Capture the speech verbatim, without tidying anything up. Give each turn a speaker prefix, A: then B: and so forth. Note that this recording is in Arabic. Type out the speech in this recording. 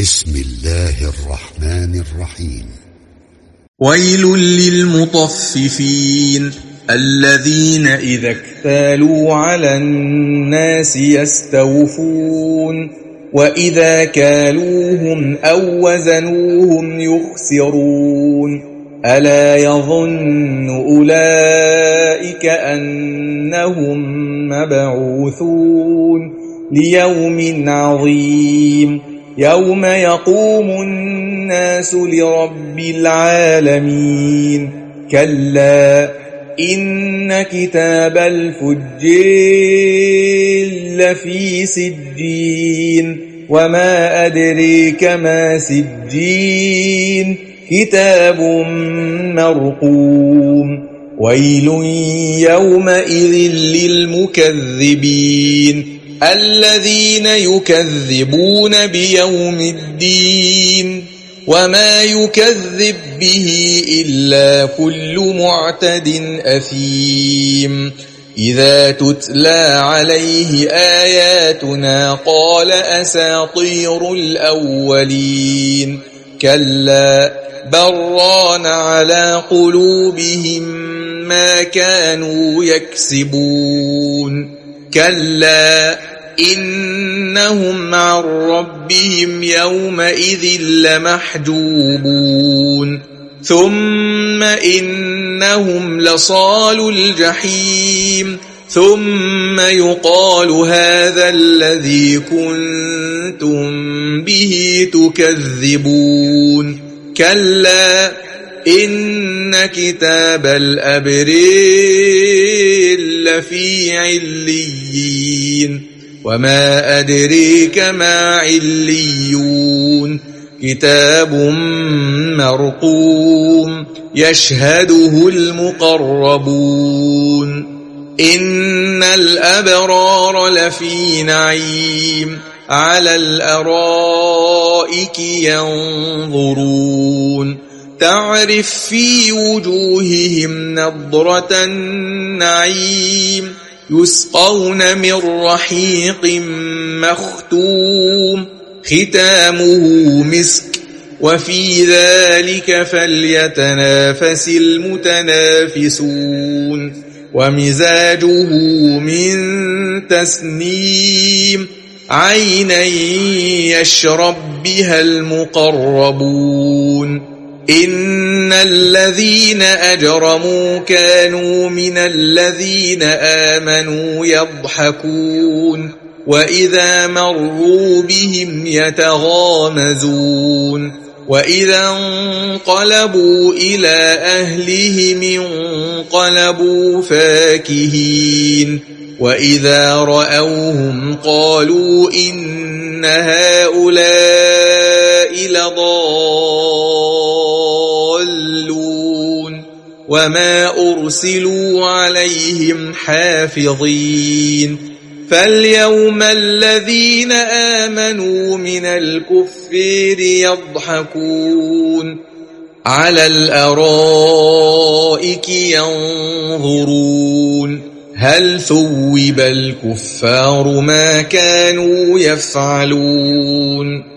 A: بسم الله الرحمن الرحيم.
B: ويل للمطففين الذين إذا اكتالوا على الناس يستوفون وإذا كالوهم أو وزنوهم يخسرون ألا يظن أولئك أنهم مبعوثون ليوم عظيم يوم يقوم الناس لرب العالمين كلا إن كتاب الفجار لفي سجين وما أدريك ما سجين كتاب مرقوم ويل يومئذ للمكذبين الذين يكذبون بيوم الدين وما يكذب به إلا كل معتد أثيم إذا تتلى عليه آياتنا قال أساطير الأولين كلا بران على قلوبهم ما كانوا يكسبون كلا إنهم عن ربهم يومئذ لمحجوبون ثم إنهم لصالو الجحيم ثم يقال هذا الذي كنتم به تكذبون كلا إن كتاب الأبرار لفي عليين وما أدريك ما عليون كتاب مرقوم يشهده المقربون إن الأبرار لفي نعيم على الأرائك ينظرون تعرف في وجوههم نضرة النعيم يسقون من رحيق مختوم ختامه مسك وفي ذلك فليتنافس المتنافسون ومزاجه من تسنيم عينا يشرب بها المقربون إن الذين أجرموا كانوا من الذين آمنوا يضحكون وإذا مروا بهم يتغامزون وإذا انقلبوا إلى أهلهم انقلبوا فاكهين وإذا رأوهم قالوا إن هؤلاء لضالون وما أرسلوا عليهم حافظين فاليوم الذين آمنوا من الكفار يضحكون على الأرائك ينظرون هل ثوب الكفار ما كانوا يفعلون